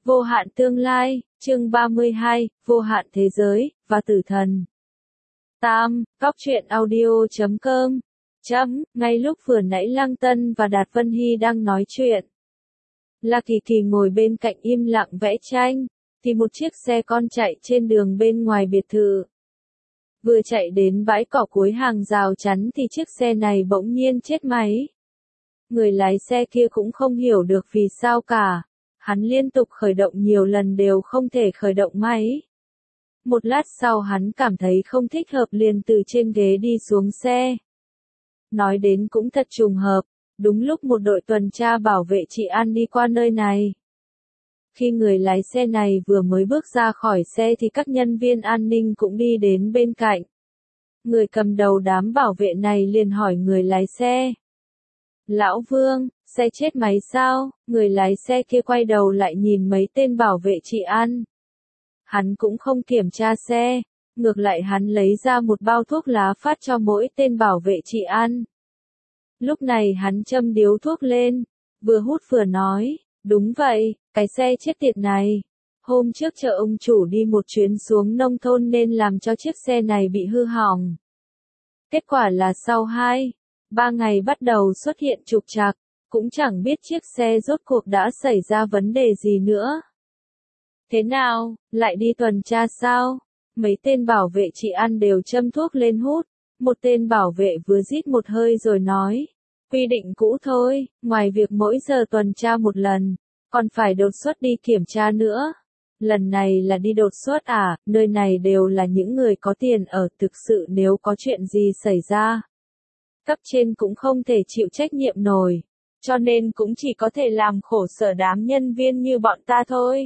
Vô hạn tương lai, chương 32, vô hạn thế giới, và tử thần. Tam, Góc truyện audio.com. Ngay lúc vừa nãy Lăng Tân và Đạt Vân Hy đang nói chuyện, La Kỳ Kỳ ngồi bên cạnh im lặng vẽ tranh, thì một chiếc xe con chạy trên đường bên ngoài biệt thự. Vừa chạy đến bãi cỏ cuối hàng rào chắn thì chiếc xe này bỗng nhiên chết máy. Người lái xe kia cũng không hiểu được vì sao cả. Hắn liên tục khởi động nhiều lần đều không thể khởi động máy. Một lát sau hắn cảm thấy không thích hợp liền từ trên ghế đi xuống xe. Nói đến cũng thật trùng hợp, đúng lúc một đội tuần tra bảo vệ trị an đi qua nơi này. Khi người lái xe này vừa mới bước ra khỏi xe thì các nhân viên an ninh cũng đi đến bên cạnh. Người cầm đầu đám bảo vệ này liền hỏi người lái xe. Lão Vương, xe chết máy sao? Người lái xe kia quay đầu lại nhìn mấy tên bảo vệ trị an. Hắn cũng không kiểm tra xe, ngược lại hắn lấy ra một bao thuốc lá phát cho mỗi tên bảo vệ trị an. Lúc này hắn châm điếu thuốc lên, vừa hút vừa nói, đúng vậy, cái xe chết tiệt này. Hôm trước chợ ông chủ đi một chuyến xuống nông thôn nên làm cho chiếc xe này bị hư hỏng. Kết quả là sau 2-3 ngày bắt đầu xuất hiện trục trặc, cũng chẳng biết chiếc xe rốt cuộc đã xảy ra vấn đề gì nữa. Thế nào, lại đi tuần tra sao? Mấy tên bảo vệ trị an đều châm thuốc lên hút, một tên bảo vệ vừa rít một hơi rồi nói, quy định cũ thôi, ngoài việc mỗi giờ tuần tra một lần, còn phải đột xuất đi kiểm tra nữa. Lần này là đi đột xuất à, nơi này đều là những người có tiền ở, thực sự nếu có chuyện gì xảy ra, cấp trên cũng không thể chịu trách nhiệm nổi, cho nên cũng chỉ có thể làm khổ sở đám nhân viên như bọn ta thôi.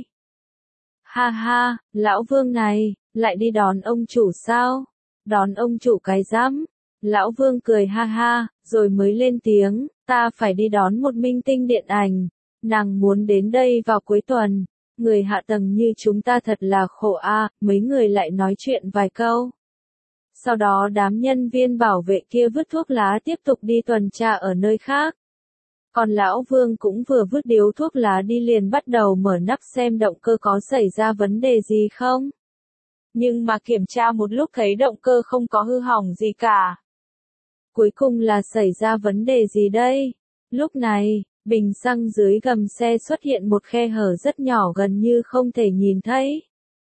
Ha ha, lão Vương này, lại đi đón ông chủ sao? Đón ông chủ cái rắm. Lão Vương cười ha ha, rồi mới lên tiếng, ta phải đi đón một minh tinh điện ảnh, nàng muốn đến đây vào cuối tuần. Người hạ tầng như chúng ta thật là khổ a. Mấy người lại nói chuyện vài câu. Sau đó đám nhân viên bảo vệ kia vứt thuốc lá tiếp tục đi tuần tra ở nơi khác. Còn lão Vương cũng vừa vứt điếu thuốc lá đi liền bắt đầu mở nắp xem động cơ có xảy ra vấn đề gì không. Nhưng mà kiểm tra một lúc thấy động cơ không có hư hỏng gì cả. Cuối cùng là xảy ra vấn đề gì đây? Lúc này, bình xăng dưới gầm xe xuất hiện một khe hở rất nhỏ gần như không thể nhìn thấy.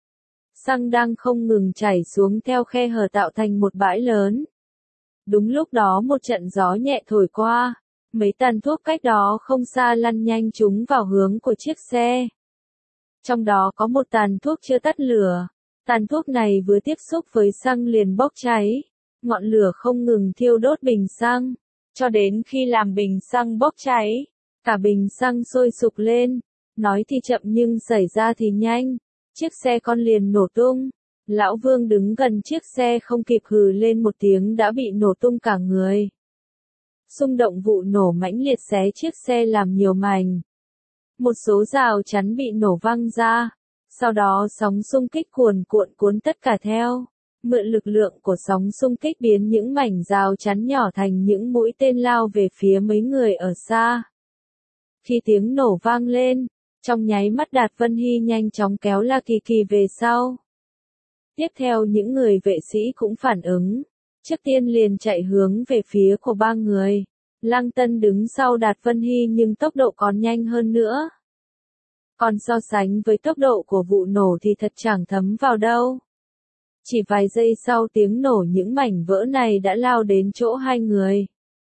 Xăng đang không ngừng chảy xuống theo khe hở tạo thành một bãi lớn. Đúng lúc đó một trận gió nhẹ thổi qua, mấy tàn thuốc cách đó không xa lăn nhanh chúng vào hướng của chiếc xe. Trong đó có một tàn thuốc chưa tắt lửa, tàn thuốc này vừa tiếp xúc với xăng liền bốc cháy, ngọn lửa không ngừng thiêu đốt bình xăng, cho đến khi làm bình xăng bốc cháy, cả bình xăng sôi sục lên, nói thì chậm nhưng xảy ra thì nhanh. Chiếc xe con liền nổ tung. Lão Vương đứng gần chiếc xe không kịp hừ lên một tiếng đã bị nổ tung cả người. Xung động vụ nổ mãnh liệt xé chiếc xe làm nhiều mảnh. Một số rào chắn bị nổ văng ra. Sau đó sóng xung kích cuồn cuộn cuốn tất cả theo. Mượn lực lượng của sóng xung kích biến những mảnh rào chắn nhỏ thành những mũi tên lao về phía mấy người ở xa. Khi tiếng nổ vang lên, trong nháy mắt Đạt Vân Hy nhanh chóng kéo La Kỳ Kỳ về sau. Tiếp theo những người vệ sĩ cũng phản ứng. Trước tiên liền chạy hướng về phía của ba người. Lăng Tân đứng sau Đạt Vân Hy nhưng tốc độ còn nhanh hơn nữa. Còn so sánh với tốc độ của vụ nổ thì thật chẳng thấm vào đâu. Chỉ vài giây sau tiếng nổ những mảnh vỡ này đã lao đến chỗ hai người.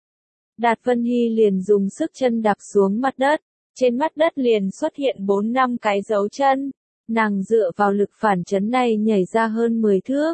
Đạt Vân Hy liền dùng sức chân đạp xuống mặt đất. Trên mặt đất liền xuất hiện 4-5 cái dấu chân. Nàng dựa vào lực phản chấn này nhảy ra hơn 10 thước.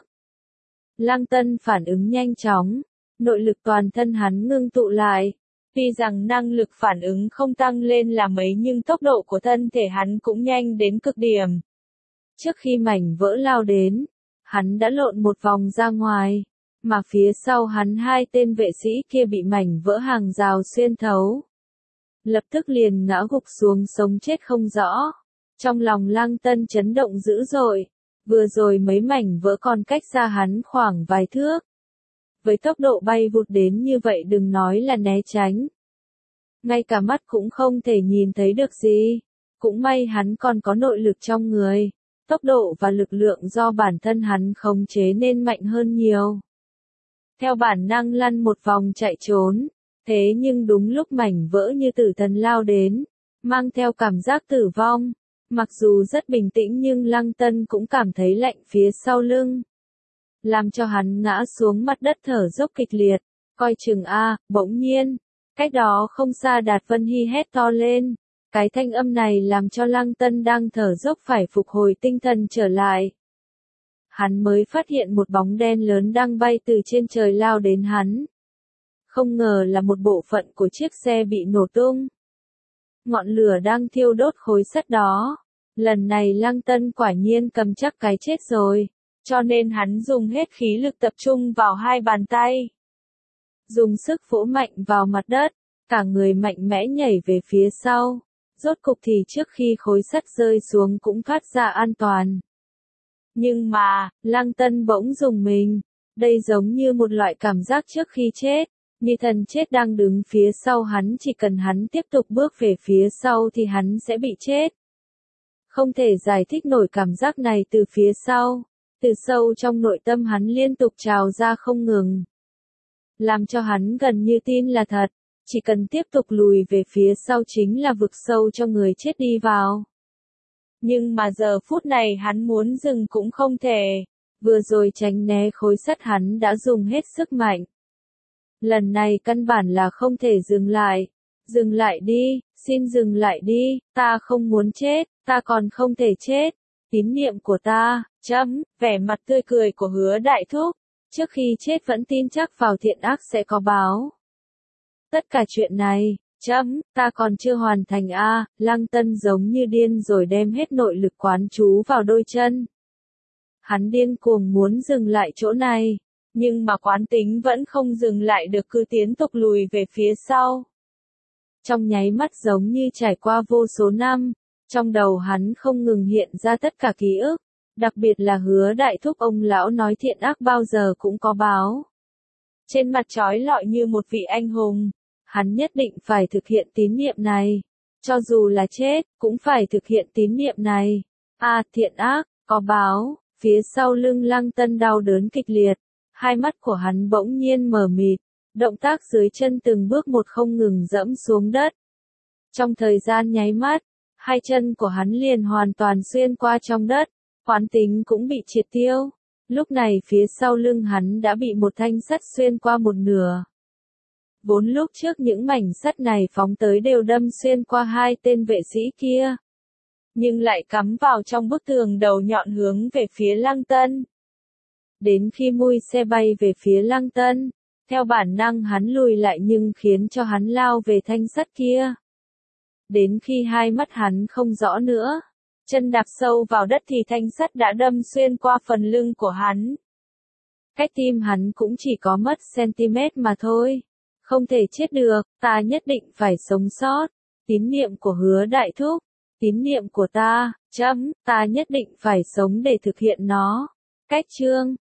Lăng Tân phản ứng nhanh chóng. Nội lực toàn thân hắn ngưng tụ lại. Tuy rằng năng lực phản ứng không tăng lên là mấy nhưng tốc độ của thân thể hắn cũng nhanh đến cực điểm. Trước khi mảnh vỡ lao đến, hắn đã lộn một vòng ra ngoài. Mà phía sau hắn hai tên vệ sĩ kia bị mảnh vỡ hàng rào xuyên thấu. Lập tức liền ngã gục xuống sống chết không rõ. Trong lòng Lăng Tân chấn động dữ dội. Vừa rồi mấy mảnh vỡ còn cách xa hắn khoảng vài thước. Với tốc độ bay vụt đến như vậy đừng nói là né tránh. Ngay cả mắt cũng không thể nhìn thấy được gì. Cũng may hắn còn có nội lực trong người, tốc độ và lực lượng do bản thân hắn khống chế nên mạnh hơn nhiều. Theo bản năng lăn một vòng chạy trốn, thế nhưng đúng lúc mảnh vỡ như tử thần lao đến, mang theo cảm giác tử vong. Mặc dù rất bình tĩnh nhưng Lăng Tân cũng cảm thấy lạnh phía sau lưng, làm cho hắn ngã xuống mặt đất thở dốc kịch liệt. Coi chừng a, bỗng nhiên, cách đó không xa Đạt Vân Hy hét to lên. Cái thanh âm này làm cho Lăng Tân đang thở dốc phải phục hồi tinh thần trở lại. Hắn mới phát hiện một bóng đen lớn đang bay từ trên trời lao đến hắn. Không ngờ là một bộ phận của chiếc xe bị nổ tung. Ngọn lửa đang thiêu đốt khối sắt đó. Lần này Lăng Tân quả nhiên cầm chắc cái chết rồi, cho nên hắn dùng hết khí lực tập trung vào hai bàn tay. Dùng sức vỗ mạnh vào mặt đất, cả người mạnh mẽ nhảy về phía sau. Rốt cục thì trước khi khối sắt rơi xuống cũng thoát ra an toàn. Nhưng mà, Lăng Tân bỗng rùng mình. Đây giống như một loại cảm giác trước khi chết. Như thần chết đang đứng phía sau hắn, chỉ cần hắn tiếp tục bước về phía sau thì hắn sẽ bị chết. Không thể giải thích nổi cảm giác này từ phía sau. Từ sâu trong nội tâm hắn liên tục trào ra không ngừng. Làm cho hắn gần như tin là thật. Chỉ cần tiếp tục lùi về phía sau chính là vực sâu cho người chết đi vào. Nhưng mà giờ phút này hắn muốn dừng cũng không thể. Vừa rồi tránh né khối sắt hắn đã dùng hết sức mạnh. Lần này căn bản là không thể dừng lại. Dừng lại đi, xin dừng lại đi, ta không muốn chết, ta còn không thể chết. Tín niệm của ta, vẻ mặt tươi cười của Hứa Đại Thúc. Trước khi chết vẫn tin chắc vào thiện ác sẽ có báo. Tất cả chuyện này, ta còn chưa hoàn thành a. Lăng Tân giống như điên rồi đem hết nội lực quán chú vào đôi chân. Hắn điên cuồng muốn dừng lại chỗ này, nhưng mà quán tính vẫn không dừng lại được, cứ tiến tục lùi về phía sau. Trong nháy mắt giống như trải qua vô số năm, trong đầu hắn không ngừng hiện ra tất cả ký ức, đặc biệt là Hứa Đại Thúc ông lão nói thiện ác bao giờ cũng có báo. Trên mặt trói lọi như một vị anh hùng. Hắn nhất định phải thực hiện tín niệm này. Cho dù là chết, cũng phải thực hiện tín niệm này. Thiện ác, có báo. Phía sau lưng Lăng Tân đau đớn kịch liệt. Hai mắt của hắn bỗng nhiên mờ mịt. Động tác dưới chân từng bước một không ngừng dẫm xuống đất. Trong thời gian nháy mắt, hai chân của hắn liền hoàn toàn xuyên qua trong đất. Quán tính cũng bị triệt tiêu. Lúc này phía sau lưng hắn đã bị một thanh sắt xuyên qua một nửa. Vốn lúc trước những mảnh sắt này phóng tới đều đâm xuyên qua hai tên vệ sĩ kia. Nhưng lại cắm vào trong bức tường đầu nhọn hướng về phía Lăng Tân. Đến khi mui xe bay về phía Lăng Tân, theo bản năng hắn lùi lại nhưng khiến cho hắn lao về thanh sắt kia. Đến khi hai mắt hắn không rõ nữa, chân đạp sâu vào đất thì thanh sắt đã đâm xuyên qua phần lưng của hắn. Cách tim hắn cũng chỉ có mất cm mà thôi. Không thể chết được, ta nhất định phải sống sót. Tín niệm của Hứa Đại Thúc, tín niệm của ta, ta nhất định phải sống để thực hiện nó. Cách chương